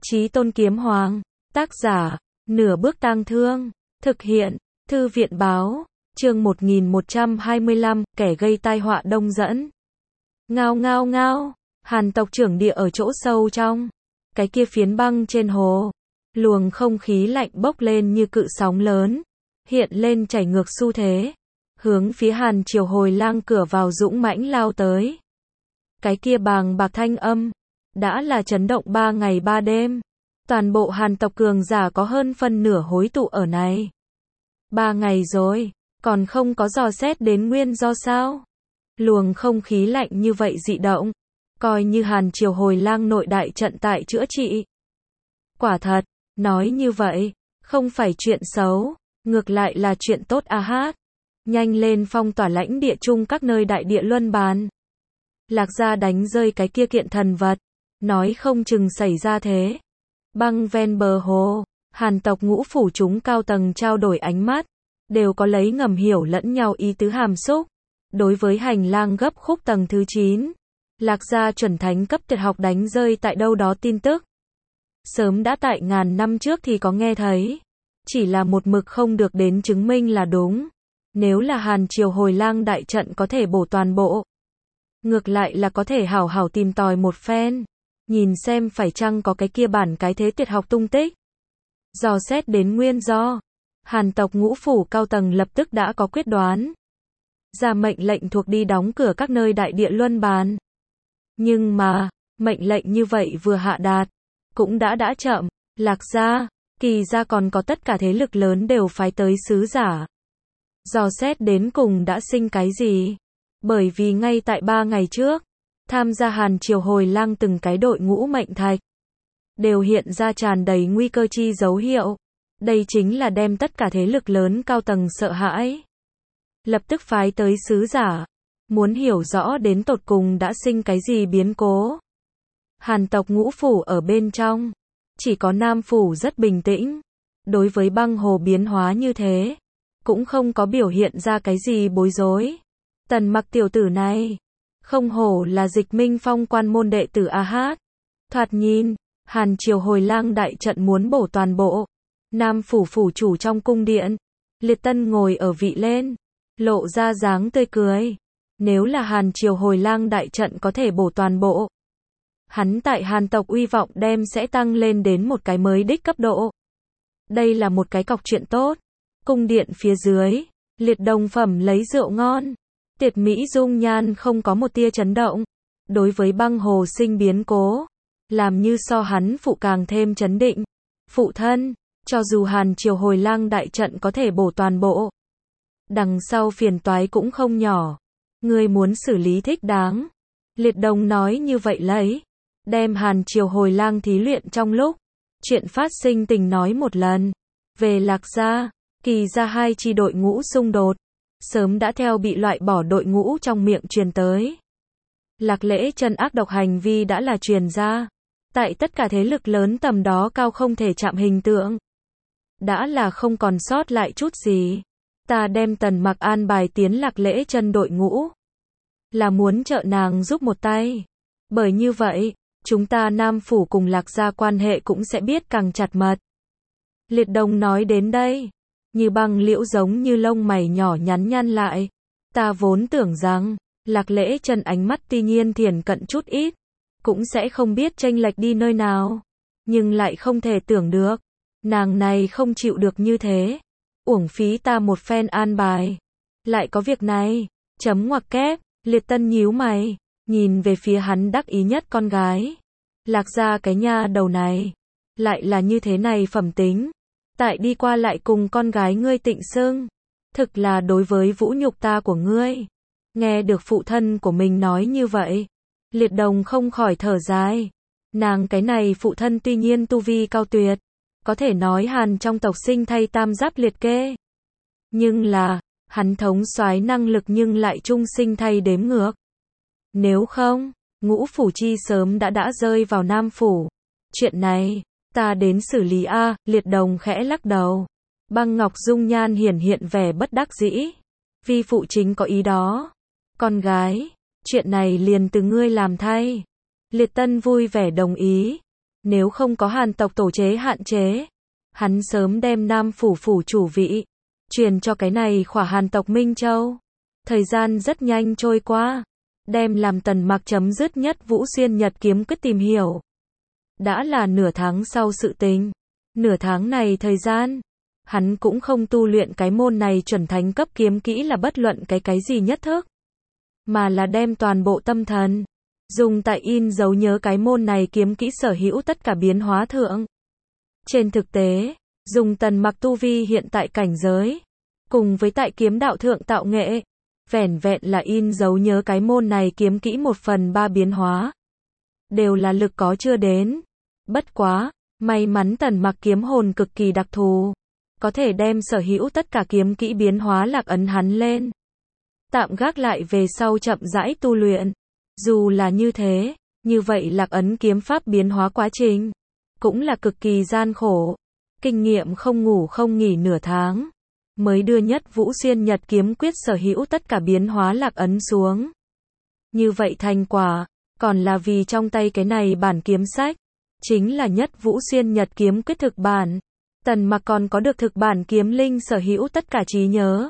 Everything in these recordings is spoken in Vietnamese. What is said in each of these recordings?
Chí Tôn Kiếm Hoàng, tác giả, Nửa Bước Tang Thương, thực hiện, Thư viện báo, chương 1125, kẻ gây tai họa đông dẫn. Ngao ngao ngao, Hàn tộc trưởng địa ở chỗ sâu trong, cái kia phiến băng trên hồ, luồng không khí lạnh bốc lên như cự sóng lớn, hiện lên chảy ngược xu thế, hướng phía Hàn Triều Hồi Lang cửa vào dũng mãnh lao tới. Cái kia bàng bạc thanh âm, đã là chấn động 3 ngày 3 đêm. Toàn bộ Hàn tộc cường giả có hơn phân nửa hối tụ ở này. 3 ngày rồi, còn không có dò xét đến nguyên do sao? Luồng không khí lạnh như vậy dị động, coi như Hàn Triều Hồi Lang nội đại trận tại chữa trị. Quả thật, nói như vậy, không phải chuyện xấu, ngược lại là chuyện tốt a hát. Nhanh lên phong tỏa lãnh địa chung các nơi đại địa luân bàn. Lạc gia đánh rơi cái kia kiện thần vật, nói không chừng xảy ra thế. Băng ven bờ hồ, Hàn tộc ngũ phủ chúng cao tầng trao đổi ánh mắt, đều có lấy ngầm hiểu lẫn nhau ý tứ hàm xúc. Đối với hành lang gấp khúc tầng thứ 9, Lạc gia chuẩn thánh cấp tuyệt học đánh rơi tại đâu đó tin tức. Sớm đã tại ngàn năm trước thì có nghe thấy, chỉ là một mực không được đến chứng minh là đúng. Nếu là Hàn Triều Hồi Lang đại trận có thể bổ toàn bộ, ngược lại là có thể hảo hảo tìm tòi một phen, nhìn xem phải chăng có cái kia bản cái thế tuyệt học tung tích. Dò xét đến nguyên do, Hàn tộc ngũ phủ cao tầng lập tức đã có quyết đoán. Ra mệnh lệnh thuộc đi đóng cửa các nơi đại địa luân bàn. Nhưng mà, mệnh lệnh như vậy vừa hạ đạt, cũng đã chậm. Lạc gia, Kỳ gia còn có tất cả thế lực lớn đều phái tới sứ giả. Dò xét đến cùng đã sinh cái gì? Bởi vì ngay tại 3 ngày trước, tham gia Hàn Triều Hồi Lang từng cái đội ngũ mệnh thạch, đều hiện ra tràn đầy nguy cơ chi dấu hiệu. Đây chính là đem tất cả thế lực lớn cao tầng sợ hãi. Lập tức phái tới sứ giả, muốn hiểu rõ đến tột cùng đã sinh cái gì biến cố. Hàn tộc ngũ phủ ở bên trong, chỉ có Nam phủ rất bình tĩnh. Đối với băng hồ biến hóa như thế, cũng không có biểu hiện ra cái gì bối rối. Tần Mặc tiểu tử này, không hổ là Dịch Minh Phong quan môn đệ tử a hát. Thoạt nhìn, Hàn Triều Hồi Lang đại trận muốn bổ toàn bộ. Nam phủ phủ chủ trong cung điện, Liệt Tân ngồi ở vị lên, lộ ra dáng tươi cười. Nếu là Hàn Triều Hồi Lang đại trận có thể bổ toàn bộ, hắn tại Hàn tộc uy vọng đem sẽ tăng lên đến một cái mới đích cấp độ. Đây là một cái cọc chuyện tốt. Cung điện phía dưới, Liệt đồng phẩm lấy rượu ngon. Tiệt mỹ dung nhan không có một tia chấn động. Đối với băng hồ sinh biến cố, làm như so hắn phụ càng thêm chấn định. Phụ thân, cho dù Hàn Triều Hồi Lang đại trận có thể bổ toàn bộ, đằng sau phiền toái cũng không nhỏ. Ngươi muốn xử lý thích đáng. Liệt đồng nói như vậy lấy, đem Hàn Triều Hồi Lang thí luyện trong lúc chuyện phát sinh tình nói một lần. Về Lạc gia, Kỳ gia hai chi đội ngũ xung đột, sớm đã theo bị loại bỏ đội ngũ trong miệng truyền tới. Lạc Lễ Chân ác độc hành vi đã là truyền ra, tại tất cả thế lực lớn tầm đó cao không thể chạm hình tượng. Đã là không còn sót lại chút gì. Ta đem Tần Mặc an bài tiến Lạc Lễ Chân đội ngũ, là muốn trợ nàng giúp một tay. Bởi như vậy, chúng ta Nam phủ cùng Lạc gia quan hệ cũng sẽ biết càng chặt mật. Liệt đồng nói đến đây, như băng liễu giống như lông mày nhỏ nhắn nhăn lại. Ta vốn tưởng rằng, Lạc Lễ Chân ánh mắt tuy nhiên thiển cận chút ít, cũng sẽ không biết chênh lệch đi nơi nào. Nhưng lại không thể tưởng được, nàng này không chịu được như thế. Uổng phí ta một phen an bài. Lại có việc này, chấm ngoặc kép, Liệt Tân nhíu mày, nhìn về phía hắn đắc ý nhất con gái. Lạc gia cái nha đầu này, lại là như thế này phẩm tính. Tại đi qua lại cùng con gái ngươi tịnh xưng, thực là đối với vũ nhục ta của ngươi. Nghe được phụ thân của mình nói như vậy, Liệt đồng không khỏi thở dài. Nàng cái này phụ thân tuy nhiên tu vi cao tuyệt, có thể nói Hàn trong tộc sinh thay tam giáp liệt kê. Nhưng là, hắn thống soái năng lực nhưng lại trung sinh thay đếm ngược. Nếu không, ngũ phủ chi sớm đã rơi vào Nam phủ. Chuyện này, ta đến xử lý a. Liệt đồng khẽ lắc đầu. Băng ngọc dung nhan hiển hiện vẻ bất đắc dĩ. Vi phụ chính có ý đó. Con gái, chuyện này liền từ ngươi làm thay. Liệt Tân vui vẻ đồng ý. Nếu không có Hàn tộc tổ chế hạn chế, hắn sớm đem Nam phủ phủ chủ vị truyền cho cái này khỏa Hàn tộc Minh Châu. Thời gian rất nhanh trôi qua, đem làm Tần Mặc chấm dứt Nhất Vũ Xuyên Nhật kiếm quyết tìm hiểu. Đã là nửa tháng sau sự tình. Nửa tháng này thời gian, hắn cũng không tu luyện cái môn này chuẩn thánh cấp kiếm kỹ là bất luận cái gì nhất thức, mà là đem toàn bộ tâm thần dùng tại in dấu nhớ cái môn này kiếm kỹ sở hữu tất cả biến hóa thượng. Trên thực tế, dùng Tần Mặc tu vi hiện tại cảnh giới, cùng với tại kiếm đạo thượng tạo nghệ, vẻn vẹn là in dấu nhớ cái môn này kiếm kỹ 1/3 biến hóa, đều là lực có chưa đến. Bất quá, may mắn Tần Mặc kiếm hồn cực kỳ đặc thù, có thể đem sở hữu tất cả kiếm kỹ biến hóa lạc ấn hắn lên. Tạm gác lại về sau chậm rãi tu luyện. Dù là như thế, như vậy lạc ấn kiếm pháp biến hóa quá trình, cũng là cực kỳ gian khổ. Kinh nghiệm không ngủ không nghỉ nửa tháng, mới đưa Nhất Vũ Xuyên Nhật kiếm quyết sở hữu tất cả biến hóa lạc ấn xuống. Như vậy thành quả, còn là vì trong tay cái này bản kiếm sách, chính là Nhất Vũ Xuyên Nhật kiếm quyết thực bản. Tần Mặc còn có được thực bản kiếm linh sở hữu tất cả trí nhớ.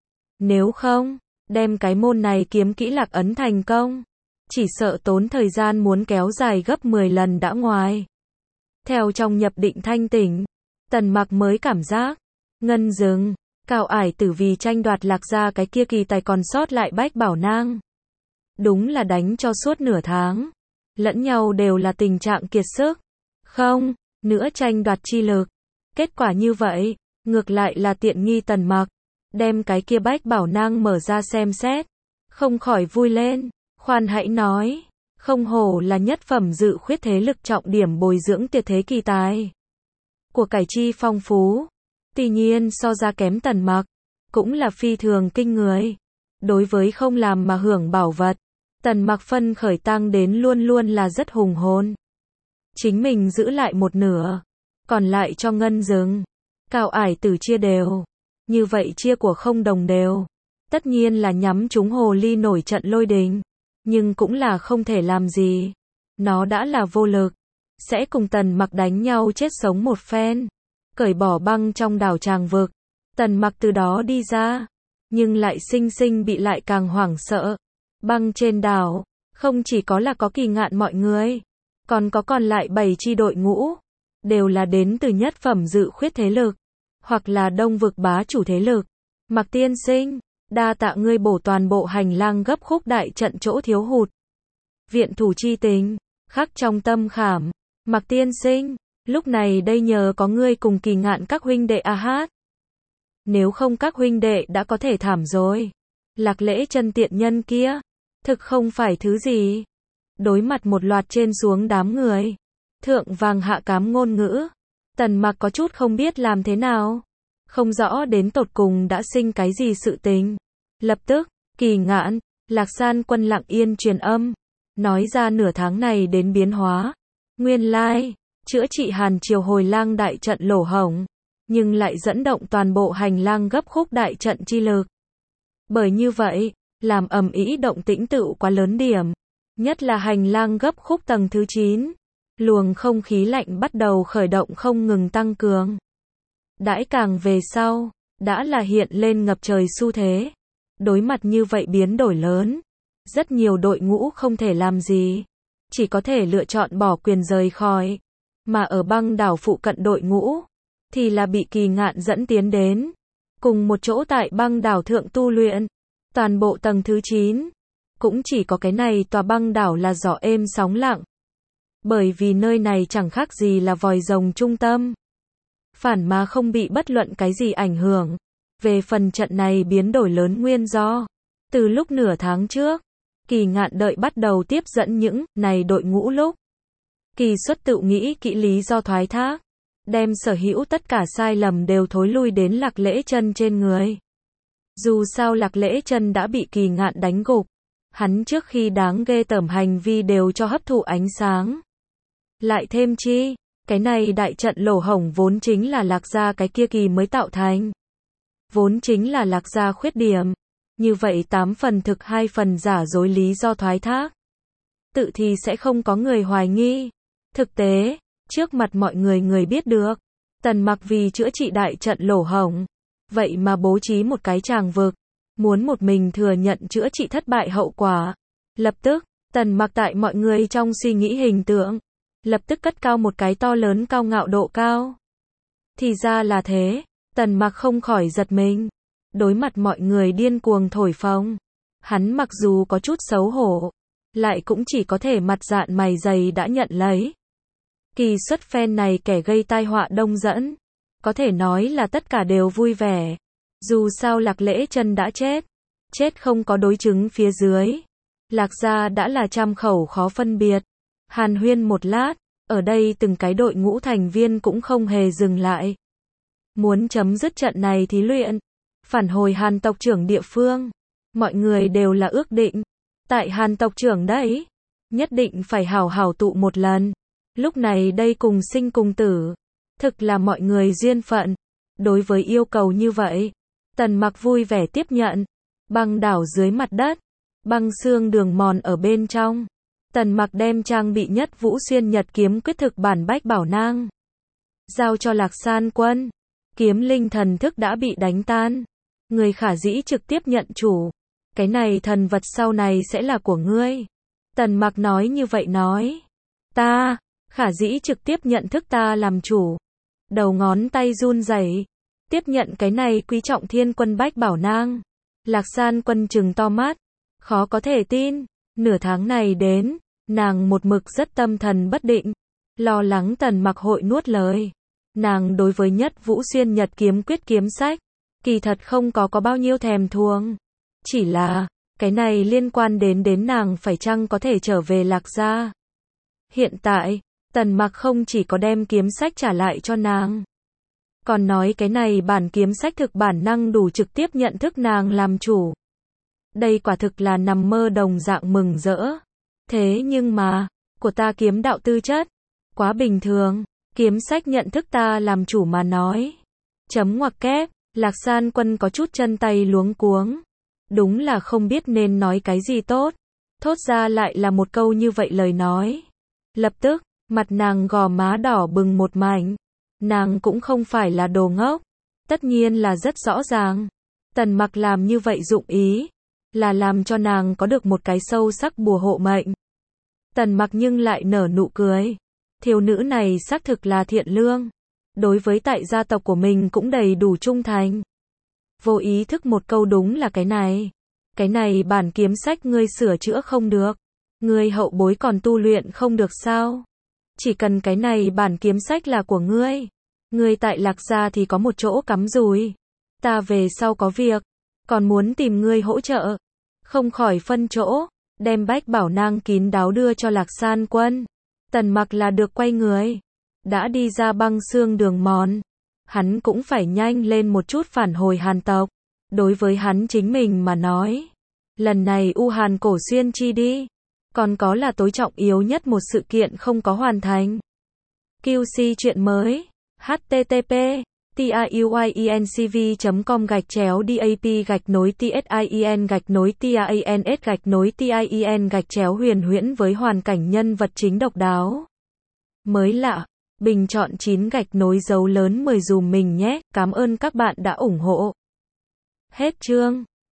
Nếu không, đem cái môn này kiếm kỹ lạc ấn thành công, chỉ sợ tốn thời gian muốn kéo dài gấp 10 lần đã ngoài. Theo trong nhập định thanh tỉnh, Tần Mặc mới cảm giác, Ngân Dừng, Cao Ải Tử vì tranh đoạt Lạc Gia cái kia kỳ tài còn sót lại Bách Bảo Nang. Đúng là đánh cho suốt nửa tháng, lẫn nhau đều là tình trạng kiệt sức, không nữa tranh đoạt chi lực. Kết quả như vậy, ngược lại là tiện nghi Tần Mặc, đem cái kia Bách Bảo Nang mở ra xem xét, không khỏi vui lên, khoan hãy nói, không hổ là nhất phẩm dự khuyết thế lực trọng điểm bồi dưỡng tuyệt thế kỳ tài. Của cải chi phong phú, tuy nhiên so ra kém Tần Mặc, cũng là phi thường kinh người. Đối với không làm mà hưởng bảo vật, Tần Mặc phân khởi tăng đến luôn luôn là rất hùng hồn. Chính mình giữ lại một nửa, còn lại cho Ngân Dừng, Cao Ải Tử chia đều. Như vậy chia của không đồng đều, tất nhiên là nhắm trúng hồ ly nổi trận lôi đình, nhưng cũng là không thể làm gì. Nó đã là vô lực, sẽ cùng Tần Mặc đánh nhau chết sống một phen. Cởi bỏ băng trong đảo tràng vực, Tần Mặc từ đó đi ra, nhưng lại sinh sinh bị lại càng hoảng sợ. Băng trên đảo, không chỉ có là có Kỳ Ngạn mọi người, còn có còn lại 7 chi đội ngũ, đều là đến từ nhất phẩm dự khuyết thế lực, hoặc là đông vực bá chủ thế lực. Mặc tiên sinh, đa tạ ngươi bổ toàn bộ hành lang gấp khúc đại trận chỗ thiếu hụt. Viện thủ chi tình, khắc trong tâm khảm. Mặc tiên sinh, lúc này đây nhờ có ngươi cùng Kỳ Ngạn các huynh đệ a hát. Nếu không các huynh đệ đã có thể thảm rồi. Lạc Lễ Chân tiện nhân kia, thực không phải thứ gì. Đối mặt một loạt trên xuống đám người, thượng vàng hạ cám ngôn ngữ, Tần Mặc có chút không biết làm thế nào, không rõ đến tột cùng đã sinh cái gì sự tình. Lập tức, Kỳ Ngạn, Lạc San Quân lặng yên truyền âm, nói ra nửa tháng này đến biến hóa. Nguyên lai, chữa trị Hàn Triều hồi lang đại trận lỗ hổng, nhưng lại dẫn động toàn bộ hành lang gấp khúc đại trận chi lực. Bởi như vậy, làm ầm ĩ động tĩnh tựu quá lớn điểm, nhất là hành lang gấp khúc tầng thứ 9. Luồng không khí lạnh bắt đầu khởi động không ngừng tăng cường. Đãi càng về sau, đã là hiện lên ngập trời xu thế. Đối mặt như vậy biến đổi lớn, rất nhiều đội ngũ không thể làm gì, chỉ có thể lựa chọn bỏ quyền rời khỏi. Mà ở băng đảo phụ cận đội ngũ, thì là bị Kỳ Ngạn dẫn tiến đến, cùng một chỗ tại băng đảo thượng tu luyện. Toàn bộ tầng thứ 9, cũng chỉ có cái này tòa băng đảo là gió êm sóng lặng. Bởi vì nơi này chẳng khác gì là vòi rồng trung tâm, phản mà không bị bất luận cái gì ảnh hưởng. Về phần trận này biến đổi lớn nguyên do, từ lúc nửa tháng trước, Kỳ Ngạn đợi bắt đầu tiếp dẫn những này đội ngũ lúc, Kỳ Xuất tự nghĩ kỹ lý do thoái thác, đem sở hữu tất cả sai lầm đều thối lui đến Lạc Lễ Chân trên người. Dù sao Lạc Lễ Chân đã bị Kỳ Ngạn đánh gục, hắn trước khi đáng ghê tởm hành vi đều cho hấp thụ ánh sáng. Lại thêm chi, cái này đại trận lỗ hổng vốn chính là Lạc Gia cái kia Kỳ mới tạo thành, vốn chính là Lạc Gia khuyết điểm. Như vậy 8 phần thực 2 phần giả dối lý do thoái thác, tự thì sẽ không có người hoài nghi. Thực tế, Trước mặt mọi người người biết được, Tần Mặc vì chữa trị đại trận lỗ hổng, vậy mà bố trí một cái tràng vực, muốn một mình thừa nhận chữa trị thất bại hậu quả. Lập tức, Tần Mặc tại mọi người trong suy nghĩ hình tượng, lập tức cất cao một cái to lớn cao ngạo độ cao. Thì ra là thế, Tần Mặc không khỏi giật mình. Đối mặt mọi người điên cuồng thổi phồng, hắn mặc dù có chút xấu hổ, lại cũng chỉ có thể mặt dạn mày dày đã nhận lấy. Kỳ xuất fan này kẻ gây tai họa đông dẫn, có thể nói là tất cả đều vui vẻ. Dù sao Lạc Lễ Chân đã chết, chết không có đối chứng phía dưới. Lạc gia đã là trăm khẩu khó phân biệt. Hàn huyên một lát, ở đây từng cái đội ngũ thành viên cũng không hề dừng lại. Muốn chấm dứt trận này thí luyện, phản hồi Hàn tộc trưởng địa phương. Mọi người đều là ước định, tại Hàn tộc trưởng đấy, nhất định phải hảo hảo tụ một lần. Lúc này đây cùng sinh cùng tử, thực là mọi người duyên phận. Đối với yêu cầu như vậy, Tần Mặc vui vẻ tiếp nhận. Băng đảo dưới mặt đất, băng xương đường mòn ở bên trong. Tần Mặc đem trang bị nhất Vũ Xuyên Nhật kiếm quyết thực bản bách bảo nang giao cho Lạc San Quân. Kiếm linh thần thức đã bị đánh tan, người khả dĩ trực tiếp nhận chủ. Cái này thần vật sau này sẽ là của ngươi. Tần Mặc nói như vậy nói. Ta, khả dĩ trực tiếp nhận thức ta làm chủ. Đầu ngón tay run rẩy, tiếp nhận cái này quý trọng thiên quân bách bảo nang. Lạc San Quân trừng to mắt, khó có thể tin. Nửa tháng này đến, nàng một mực rất tâm thần bất định, lo lắng Tần Mặc hội nuốt lời. Nàng đối với nhất Vũ Xuyên Nhật kiếm quyết kiếm sách, kỳ thật không có bao nhiêu thèm thuồng. Chỉ là, cái này liên quan đến nàng phải chăng có thể trở về Lạc gia. Hiện tại, Tần Mặc không chỉ có đem kiếm sách trả lại cho nàng, còn nói cái này bản kiếm sách thực bản năng đủ trực tiếp nhận thức nàng làm chủ. Đây quả thực là nằm mơ đồng dạng mừng rỡ. Thế nhưng mà, của ta kiếm đạo tư chất, quá bình thường, kiếm sách nhận thức ta làm chủ mà nói. Chấm ngoặc kép, Lạc San Quân có chút chân tay luống cuống. Đúng là không biết nên nói cái gì tốt. Thốt ra lại là một câu như vậy lời nói. Lập tức, mặt nàng gò má đỏ bừng một mảnh. Nàng cũng không phải là đồ ngốc. Tất nhiên là rất rõ ràng. Tần Mặc làm như vậy dụng ý, là làm cho nàng có được một cái sâu sắc bùa hộ mệnh. Tần Mặc nhưng lại nở nụ cười. Thiếu nữ này xác thực là thiện lương. Đối với tại gia tộc của mình cũng đầy đủ trung thành. Vô ý thức một câu đúng là cái này. Cái này bản kiếm sách ngươi sửa chữa không được. Ngươi hậu bối còn tu luyện không được sao? Chỉ cần cái này bản kiếm sách là của ngươi. Ngươi tại Lạc gia thì có một chỗ cắm rùi. Ta về sau có việc, còn muốn tìm ngươi hỗ trợ. Không khỏi phân chỗ, đem bách bảo nang kín đáo đưa cho Lạc San Quân. Tần Mặc là được quay người. Đã đi ra băng xương đường mòn. Hắn cũng phải nhanh lên một chút phản hồi Hàn tộc. Đối với hắn chính mình mà nói, lần này U Hàn cổ xuyên chi đi, còn có là tối trọng yếu nhất một sự kiện không có hoàn thành. QC chuyện mới. http tiuyenCV.com/dap-tin-tin-huyền huyễn với hoàn cảnh nhân vật chính độc đáo. Mới lạ. Bình chọn 9 dấu lớn 10 dùm mình nhé. Cảm ơn các bạn đã ủng hộ. Hết chương.